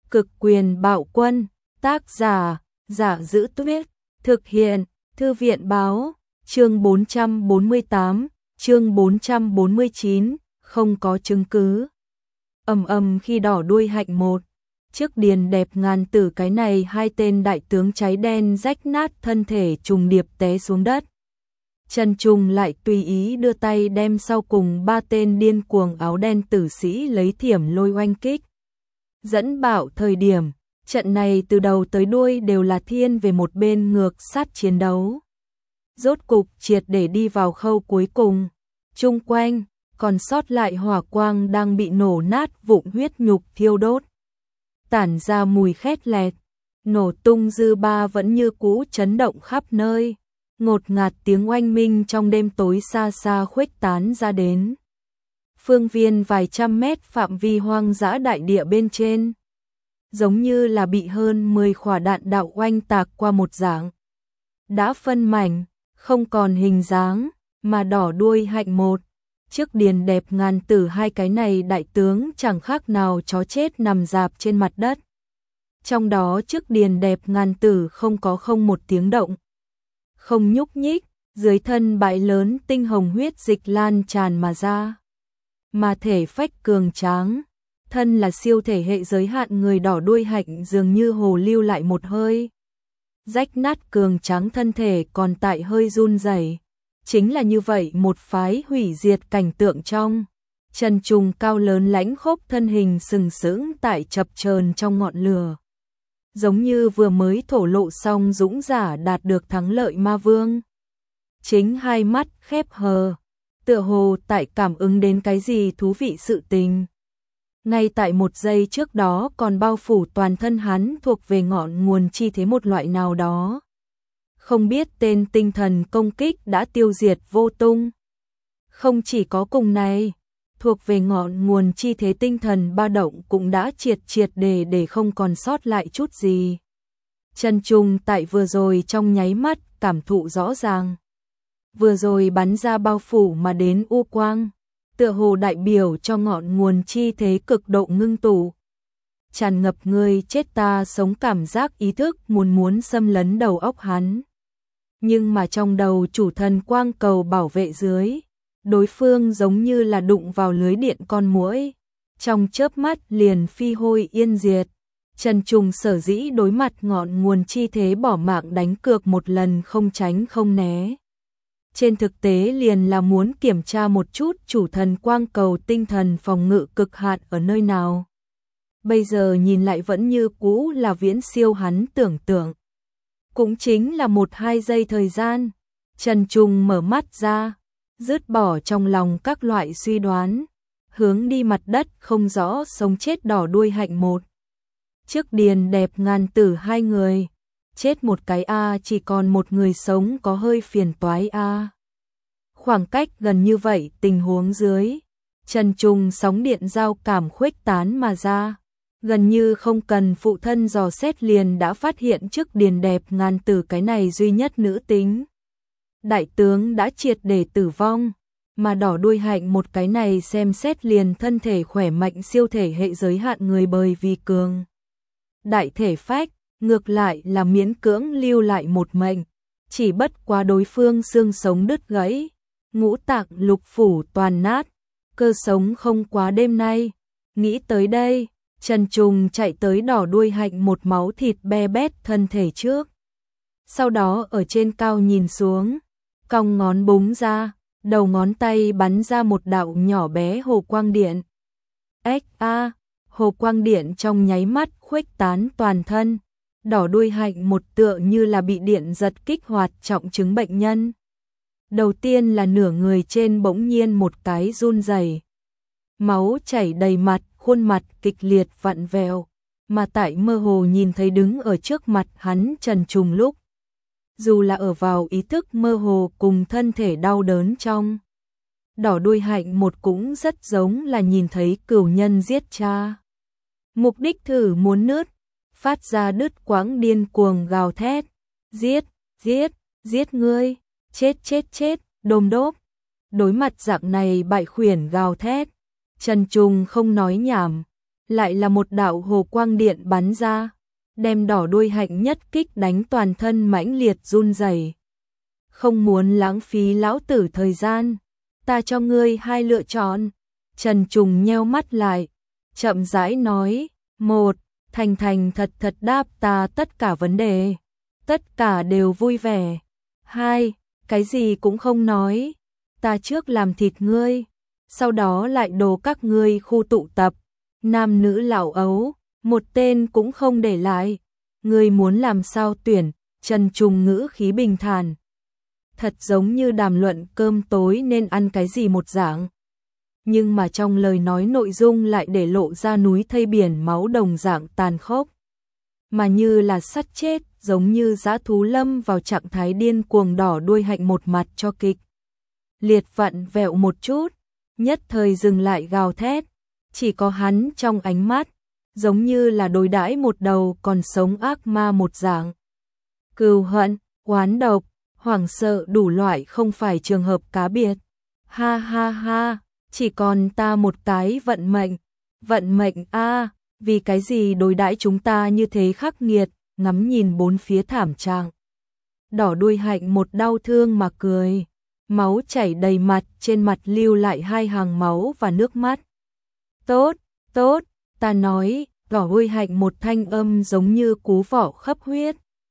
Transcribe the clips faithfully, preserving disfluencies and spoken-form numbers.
Cực quyền bạo quân, tác giả, Giả Giữ Tuyết, thực hiện, Thư viện báo, chương bốn trăm bốn mươi tám, chương bốn trăm bốn mươi chín, không có chứng cứ. Ầm ầm khi đỏ đuôi hạnh một, trước điền đẹp ngàn tử cái này hai tên đại tướng cháy đen rách nát thân thể trùng điệp té xuống đất. Trần Trung lại tùy ý đưa tay đem sau cùng ba tên điên cuồng áo đen tử sĩ lấy thiểm lôi oanh kích. Dẫn bảo thời điểm, trận này từ đầu tới đuôi đều là thiên về một bên ngược sát chiến đấu. Rốt cục triệt để đi vào khâu cuối cùng, chung quanh, còn sót lại hỏa quang đang bị nổ nát vụn huyết nhục thiêu đốt. Tản ra mùi khét lẹt, nổ tung dư ba vẫn như cũ chấn động khắp nơi. Ngột ngạt tiếng oanh minh trong đêm tối xa xa khuếch tán ra đến. Phương viên vài trăm mét phạm vi hoang dã đại địa bên trên. Giống như là bị hơn mười quả đạn đạo oanh tạc qua một dạng. Đã phân mảnh, không còn hình dáng, mà đỏ đuôi hạnh một. Trước điền đẹp ngàn tử hai cái này đại tướng chẳng khác nào chó chết nằm rạp trên mặt đất. Trong đó trước điền đẹp ngàn tử không có không một tiếng động. Không nhúc nhích, dưới thân bãi lớn tinh hồng huyết dịch lan tràn mà ra. Mà thể phách cường tráng, thân là siêu thể hệ giới hạn người đỏ đuôi hạnh dường như hồ lưu lại một hơi. Rách nát cường tráng thân thể còn tại hơi run rẩy. Chính là như vậy một phái hủy diệt cảnh tượng trong. Trần Trùng cao lớn lãnh khốc thân hình sừng sững tại chập chờn trong ngọn lửa. Giống như vừa mới thổ lộ xong dũng giả đạt được thắng lợi ma vương. Chính hai mắt khép hờ, tựa hồ tại cảm ứng đến cái gì thú vị sự tình. Ngay tại một giây trước đó còn bao phủ toàn thân hắn thuộc về ngọn nguồn chi thế một loại nào đó. Không biết tên tinh thần công kích đã tiêu diệt vô tung. Không chỉ có cùng này, thuộc về ngọn nguồn chi thế tinh thần ba động cũng đã triệt triệt để để không còn sót lại chút gì. Trần Trung tại vừa rồi trong nháy mắt cảm thụ rõ ràng. Vừa rồi bắn ra bao phủ mà đến u quang, tựa hồ đại biểu cho ngọn nguồn chi thế cực độ ngưng tụ. Tràn ngập người chết ta sống cảm giác ý thức muốn muốn xâm lấn đầu óc hắn. Nhưng mà trong đầu chủ thần quang cầu bảo vệ dưới, đối phương giống như là đụng vào lưới điện con muỗi, trong chớp mắt liền phi hôi yên diệt. Trần Trùng sở dĩ đối mặt ngọn nguồn chi thế bỏ mạng đánh cược một lần không tránh không né. Trên thực tế liền là muốn kiểm tra một chút chủ thần quang cầu tinh thần phòng ngự cực hạn ở nơi nào. Bây giờ nhìn lại vẫn như cũ là viễn siêu hắn tưởng tượng. Cũng chính là một hai giây thời gian, Trần Trùng mở mắt ra, dứt bỏ trong lòng các loại suy đoán, hướng đi mặt đất không rõ sống chết đỏ đuôi hạnh một. Trước điền đẹp ngàn tử hai người, chết một cái a chỉ còn một người sống có hơi phiền toái a. Khoảng cách gần như vậy tình huống dưới, Trần Trùng sóng điện giao cảm khuếch tán mà ra. Gần như không cần phụ thân dò xét liền đã phát hiện trước điền đẹp ngàn tử cái này duy nhất nữ tính. Đại tướng đã triệt để tử vong, mà đỏ đuôi hạnh một cái này xem xét liền thân thể khỏe mạnh siêu thể hệ giới hạn người bởi vì cường. Đại thể phách, ngược lại là miễn cưỡng lưu lại một mệnh, chỉ bất quá đối phương xương sống đứt gãy, ngũ tạng lục phủ toàn nát, cơ sống không quá đêm nay. Nghĩ tới đây, Trần Trùng chạy tới đỏ đuôi hạnh một máu thịt be bét thân thể trước. Sau đó ở trên cao nhìn xuống, cong ngón búng ra, đầu ngón tay bắn ra một đạo nhỏ bé hồ quang điện. Ếch a, hồ quang điện trong nháy mắt khuếch tán toàn thân, đỏ đuôi hạnh một tựa như là bị điện giật kích hoạt trọng chứng bệnh nhân. Đầu tiên là nửa người trên bỗng nhiên một cái run rẩy, máu chảy đầy mặt, khuôn mặt kịch liệt vặn vẹo, mà tại mơ hồ nhìn thấy đứng ở trước mặt hắn Trần Trùng lúc. Dù là ở vào ý thức mơ hồ cùng thân thể đau đớn trong. Đỏ đuôi hạnh một cũng rất giống là nhìn thấy cửu nhân giết cha. Mục đích thử muốn nứt, phát ra đứt quãng điên cuồng gào thét. Giết, giết, giết ngươi, chết chết chết, đôm đốp. Đối mặt dạng này bại khuyển gào thét, Trần Trùng không nói nhảm, lại là một đạo hồ quang điện bắn ra, đem đỏ đuôi hạnh nhất kích đánh toàn thân mãnh liệt run rẩy. Không muốn lãng phí lão tử thời gian, ta cho ngươi hai lựa chọn. Trần Trùng nheo mắt lại, chậm rãi nói, một, thành thành thật thật đáp ta tất cả vấn đề, tất cả đều vui vẻ. Hai, cái gì cũng không nói, ta trước làm thịt ngươi, sau đó lại đồ các ngươi khu tụ tập, nam nữ lão ấu, một tên cũng không để lại. Ngươi muốn làm sao tuyển? Trần Trùng ngữ khí bình thản, thật giống như đàm luận cơm tối nên ăn cái gì một dạng. Nhưng mà trong lời nói nội dung lại để lộ ra núi thây biển máu đồng dạng tàn khốc. Mà như là sắt chết, giống như dã thú lâm vào trạng thái điên cuồng. Đỏ đuôi hạnh một mặt cho kịch liệt vặn vẹo một chút, nhất thời dừng lại gào thét. Chỉ có hắn trong ánh mắt, giống như là đối đãi một đầu còn sống ác ma một dạng. Cừu hận, oán độc, hoảng sợ đủ loại không phải trường hợp cá biệt. Ha ha ha, chỉ còn ta một cái vận mệnh. Vận mệnh a, vì cái gì đối đãi chúng ta như thế khắc nghiệt? Ngắm nhìn bốn phía thảm trạng, đỏ đuôi hạnh một đau thương mà cười, máu chảy đầy mặt, trên mặt lưu lại hai hàng máu và nước mắt. Tốt, tốt, ta nói, đỏ đuôi hạnh một thanh âm giống như cú vỏ khắp huyết.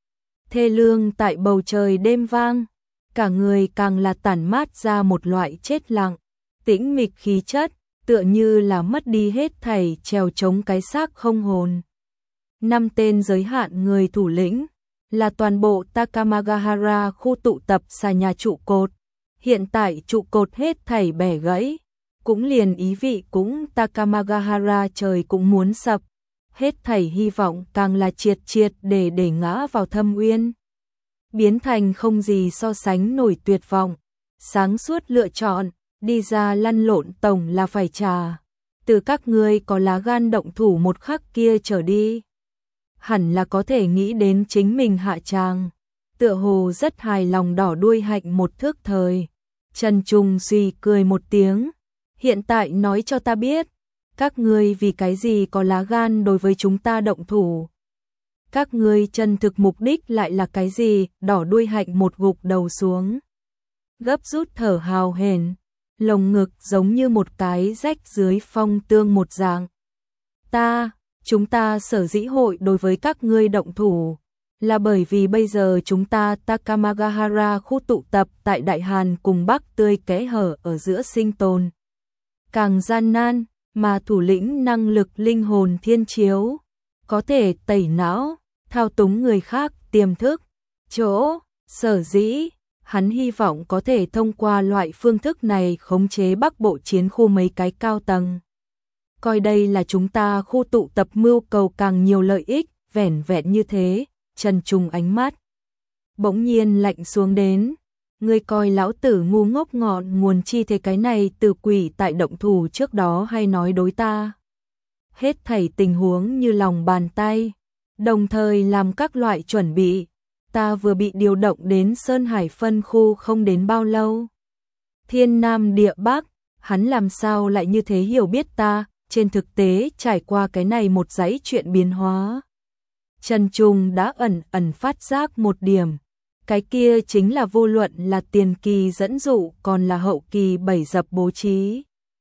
Thê lương tại bầu trời đêm vang, cả người càng là tản mát ra một loại chết lặng, tĩnh mịch khí chất, tựa như là mất đi hết thảy, trèo chống cái xác không hồn. Năm tên giới hạn người thủ lĩnh là toàn bộ Takamagahara khu tụ tập xà nhà trụ cột. Hiện tại trụ cột hết thảy bẻ gãy, cũng liền ý vị cũng Takamagahara trời cũng muốn sập. Hết thảy hy vọng càng là triệt triệt để để ngã vào thâm uyên, biến thành không gì so sánh nổi tuyệt vọng. Sáng suốt lựa chọn, đi ra lăn lộn tổng là phải trả. Từ các ngươi có lá gan động thủ một khắc kia trở đi, hẳn là có thể nghĩ đến chính mình hạ tràng. Tựa hồ rất hài lòng đỏ đuôi hạnh một thước thời. Trần Trùng suy cười một tiếng, hiện tại nói cho ta biết, các ngươi vì cái gì có lá gan đối với chúng ta động thủ? Các ngươi chân thực mục đích lại là cái gì? Đỏ đuôi hạnh một gục đầu xuống, gấp rút thở hào hển, lồng ngực giống như một cái rách dưới phong tương một dạng. Ta, chúng ta sở dĩ hội đối với các ngươi động thủ, là bởi vì bây giờ chúng ta Takamagahara khu tụ tập tại Đại Hàn cùng Bắc tươi kẽ hở ở giữa sinh tồn càng gian nan, mà thủ lĩnh năng lực linh hồn thiên chiếu, có thể tẩy não, thao túng người khác tiềm thức. Chỗ, sở dĩ, hắn hy vọng có thể thông qua loại phương thức này khống chế Bắc Bộ chiến khu mấy cái cao tầng. Coi đây là chúng ta khu tụ tập mưu cầu càng nhiều lợi ích, vẻn vẹn như thế. Trần Trùng ánh mắt bỗng nhiên lạnh xuống đến. Ngươi coi lão tử ngu ngốc ngọn nguồn chi thế, cái này từ quỷ tại động thủ trước đó hay nói đối ta. Hết thảy tình huống như lòng bàn tay, đồng thời làm các loại chuẩn bị. Ta vừa bị điều động đến Sơn Hải phân khu không đến bao lâu. Thiên Nam địa Bắc, hắn làm sao lại như thế hiểu biết ta? Trên thực tế trải qua cái này một dãy chuyện biến hóa, Trần Trùng đã ẩn ẩn phát giác một điểm. Cái kia chính là vô luận là tiền kỳ dẫn dụ còn là hậu kỳ bảy dập bố trí.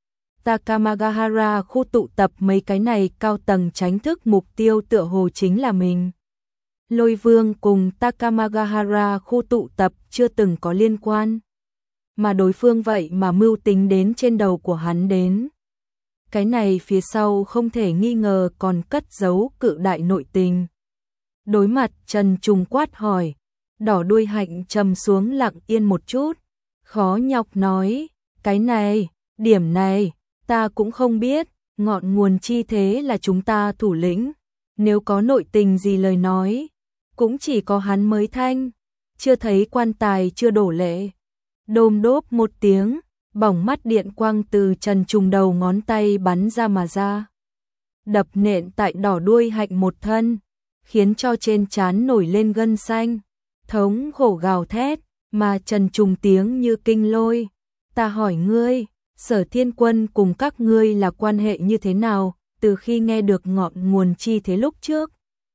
Takamagahara khu tụ tập mấy cái này cao tầng tránh thức mục tiêu tựa hồ chính là mình. Lôi Vương cùng Takamagahara khu tụ tập chưa từng có liên quan, mà đối phương vậy mà mưu tính đến trên đầu của hắn đến. Cái này phía sau không thể nghi ngờ còn cất giấu cự đại nội tình. Đối mặt Trần Trùng quát hỏi, đỏ đuôi hạnh trầm xuống lặng yên một chút, khó nhọc nói, cái này, điểm này, ta cũng không biết, ngọn nguồn chi thế là chúng ta thủ lĩnh, nếu có nội tình gì lời nói, cũng chỉ có hắn mới thanh, chưa thấy quan tài chưa đổ lệ. Đôm đốp một tiếng, bỏng mắt điện quang từ Trần Trùng đầu ngón tay bắn ra mà ra, đập nện tại đỏ đuôi hạnh một thân, khiến cho trên trán nổi lên gân xanh, thống khổ gào thét, mà Trần Trùng tiếng như kinh lôi. Ta hỏi ngươi, Sở Thiên Quân cùng các ngươi là quan hệ như thế nào? từ khi nghe được ngọn nguồn chi thế lúc trước.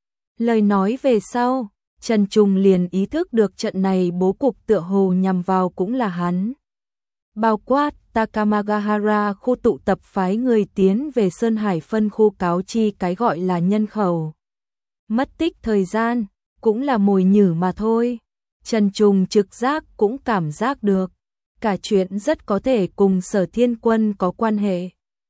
Lời nói về sau, Trần Trùng liền ý thức được trận này bố cục tựa hồ nhằm vào cũng là hắn. Bao quát Takamagahara khu tụ tập phái người tiến về Sơn Hải phân khu cáo chi cái gọi là nhân khẩu. Mất tích thời gian, cũng là mồi nhử mà thôi. Trần Trùng trực giác cũng cảm giác được. Cả chuyện rất có thể cùng Sở Thiên Quân có quan hệ.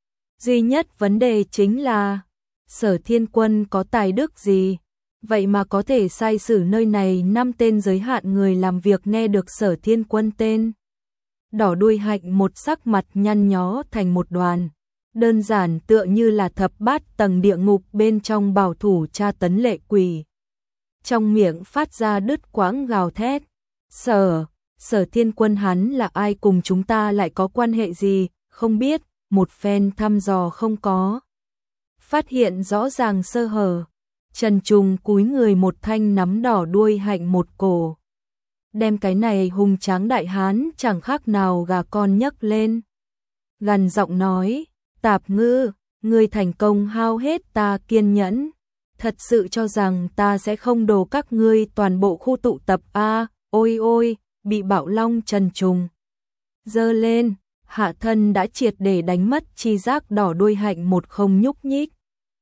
Duy nhất vấn đề chính là Sở Thiên Quân có tài đức gì? Vậy mà có thể sai sử nơi này năm tên giới hạn người làm việc nghe được Sở Thiên Quân tên. Đỏ đuôi hạnh một sắc mặt nhăn nhó thành một đoàn. Đơn giản tựa như là thập bát tầng địa ngục bên trong bảo thủ tra tấn lệ quỷ. Trong miệng phát ra đứt quãng gào thét. Sở, Sở Thiên Quân hắn là ai, cùng chúng ta lại có quan hệ gì, không biết, một phen thăm dò không có. Phát hiện rõ ràng sơ hở. Trần Trùng cúi người một thanh nắm đỏ đuôi hạnh một cổ. Đem cái này hùng tráng đại hán chẳng khác nào gà con nhấc lên. Gằn giọng nói, Tạp Ngư, ngươi thành công hao hết ta kiên nhẫn. Thật sự cho rằng ta sẽ không đổ các ngươi toàn bộ khu tụ tập a? Ôi ôi, bị bạo long Trần Trùng giơ lên, hạ thân đã triệt để đánh mất chi giác, đỏ đuôi hạnh một không nhúc nhích.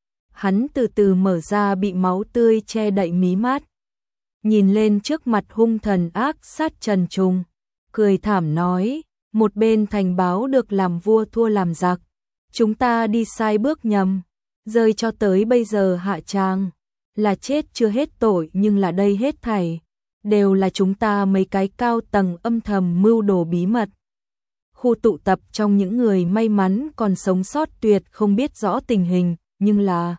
Hắn từ từ mở ra bị máu tươi che đậy mí mắt. Nhìn lên trước mặt hung thần ác sát Trần Trùng, cười thảm nói, một bên thành báo được làm vua thua làm giặc. Chúng ta đi sai bước nhầm, rơi cho tới bây giờ hạ tràng, là chết chưa hết tội, nhưng là đây hết thảy đều là chúng ta mấy cái cao tầng âm thầm mưu đồ bí mật. Khu tụ tập trong những người may mắn còn sống sót tuyệt không biết rõ tình hình, nhưng là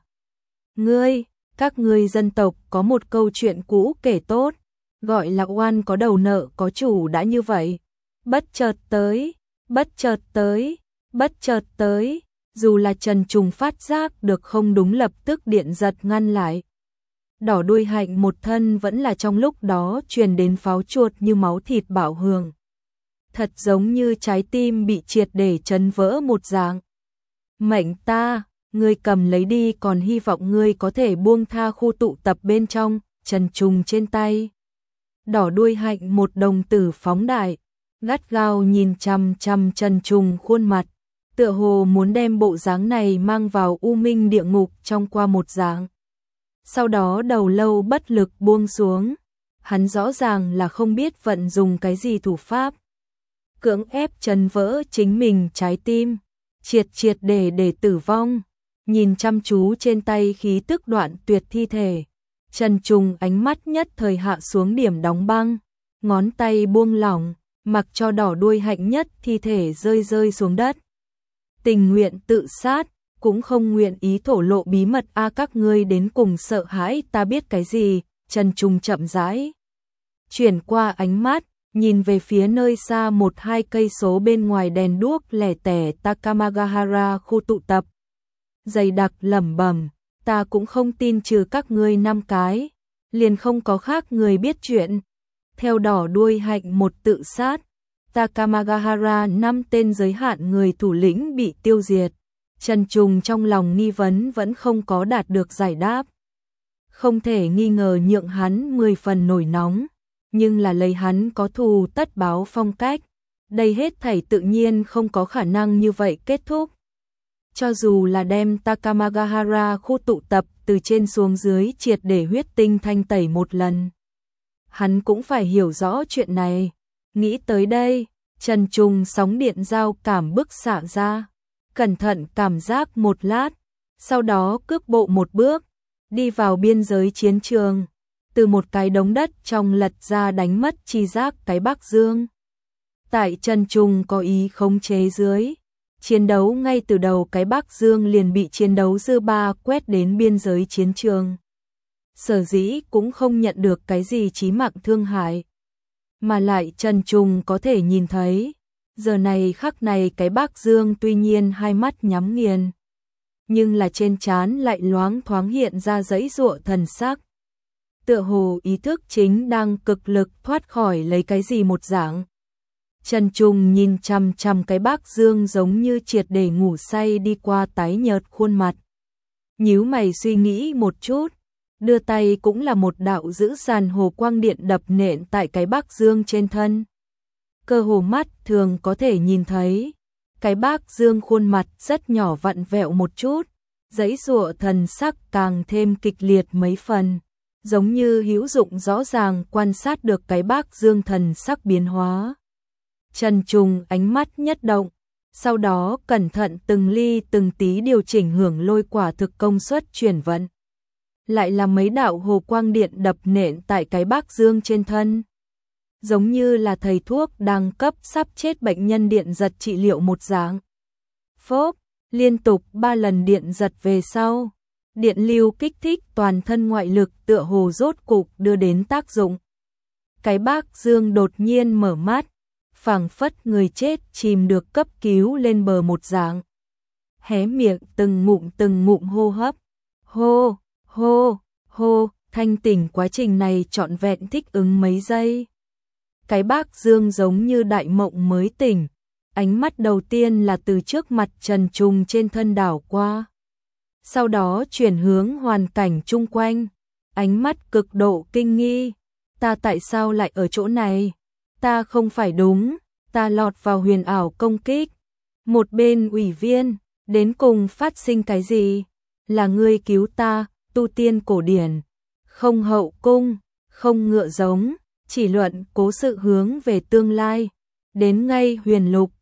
ngươi, các ngươi dân tộc có một câu chuyện cũ kể tốt, gọi là oan có đầu nợ có chủ đã như vậy. Bất chợt tới, bất chợt tới, bất chợt tới, dù là Trần Trùng phát giác được không đúng lập tức điện giật ngăn lại. Đỏ đuôi hạnh một thân vẫn là trong lúc đó truyền đến pháo chuột như máu thịt bạo hưởng. Thật giống như trái tim bị triệt để chấn vỡ một dạng. Mệnh ta, ngươi cầm lấy đi, còn hy vọng ngươi có thể buông tha khu tụ tập bên trong. Trần Trùng trên tay đỏ đuôi hạnh một đồng tử phóng đại, gắt gao nhìn chằm chằm Trần Trùng khuôn mặt, tựa hồ muốn đem bộ dáng này mang vào u minh địa ngục trong qua một dạng. Sau đó đầu lâu bất lực buông xuống, hắn rõ ràng là không biết vận dùng cái gì thủ pháp, cưỡng ép chấn vỡ chính mình trái tim, triệt triệt để để tử vong. Nhìn chăm chú trên tay khí tức đoạn tuyệt thi thể, Trần Trùng ánh mắt nhất thời hạ xuống điểm đóng băng, ngón tay buông lỏng, mặc cho đỏ đuôi hạnh nhất thi thể rơi rơi xuống đất. Tình nguyện tự sát, cũng không nguyện ý thổ lộ bí mật a, các ngươi đến cùng sợ hãi ta biết cái gì? Trần Trùng chậm rãi chuyển qua ánh mắt, nhìn về phía nơi xa một hai cây số bên ngoài đèn đuốc lẻ tẻ Takamagahara khu tụ tập. Dày đặc lẩm bẩm, ta cũng không tin trừ các ngươi năm cái, liền không có khác người biết chuyện. Theo đỏ đuôi hạnh một tự sát, Takamagahara năm tên giới hạn người thủ lĩnh bị tiêu diệt. Trần Trùng trong lòng nghi vấn vẫn không có đạt được giải đáp. Không thể nghi ngờ nhượng hắn mười phần nổi nóng, nhưng là lấy hắn có thù tất báo phong cách. Đây hết thảy tự nhiên không có khả năng như vậy kết thúc. Cho dù là đem Takamagahara khu tụ tập từ trên xuống dưới triệt để huyết tinh thanh tẩy một lần, hắn cũng phải hiểu rõ chuyện này. Nghĩ tới đây, Trần Trùng sóng điện giao cảm bức xạ ra, cẩn thận cảm giác một lát, sau đó cước bộ một bước, đi vào biên giới chiến trường, từ một cái đống đất trong lật ra đánh mất chi giác cái Bắc Dương. Tại Trần Trùng có ý khống chế dưới, chiến đấu ngay từ đầu cái Bắc Dương liền bị chiến đấu dư ba quét đến biên giới chiến trường. Sở dĩ cũng không nhận được cái gì chí mạng thương hại, mà lại Trần Trùng có thể nhìn thấy, giờ này khắc này cái Bắc Dương tuy nhiên hai mắt nhắm nghiền, nhưng là trên trán lại loáng thoáng hiện ra dãy giụa thần sắc. Tựa hồ ý thức chính đang cực lực thoát khỏi lấy cái gì một dạng. Trần Trùng nhìn chằm chằm cái Bắc Dương giống như triệt để ngủ say đi qua tái nhợt khuôn mặt, nhíu mày suy nghĩ một chút, đưa tay cũng là một đạo dữ dằn hồ quang điện đập nện tại cái bác dương trên thân. Cơ hồ mắt thường có thể nhìn thấy, cái bác dương khuôn mặt rất nhỏ vặn vẹo một chút, giãy giụa thần sắc càng thêm kịch liệt mấy phần, giống như hữu dụng rõ ràng quan sát được cái bác dương thần sắc biến hóa. Trần Trùng ánh mắt nhất động, sau đó cẩn thận từng ly từng tí điều chỉnh hưởng lôi quả thực công suất chuyển vận. Lại là mấy đạo hồ quang điện đập nện tại cái bác dương trên thân. Giống như là thầy thuốc đang cấp sắp chết bệnh nhân điện giật trị liệu một dạng. Phốp, liên tục ba lần điện giật về sau. Điện lưu kích thích toàn thân ngoại lực tựa hồ rốt cục đưa đến tác dụng. Cái bác dương đột nhiên mở mắt, phảng phất người chết chìm được cấp cứu lên bờ một dạng. Hé miệng từng ngụm từng ngụm hô hấp. Hô, hô, hô, thanh tỉnh quá trình này trọn vẹn thích ứng mấy giây. Cái bác dương giống như đại mộng mới tỉnh, ánh mắt đầu tiên là từ trước mặt Trần Trùng trên thân đảo qua. Sau đó chuyển hướng hoàn cảnh chung quanh, ánh mắt cực độ kinh nghi. Ta tại sao lại ở chỗ này? Ta không phải đúng, ta lọt vào huyền ảo công kích. Một bên ủy viên, đến cùng phát sinh cái gì? Là ngươi cứu ta, tu tiên cổ điển, không hậu cung, không ngựa giống, chỉ luận cố sự hướng về tương lai. Đến ngay huyền lục,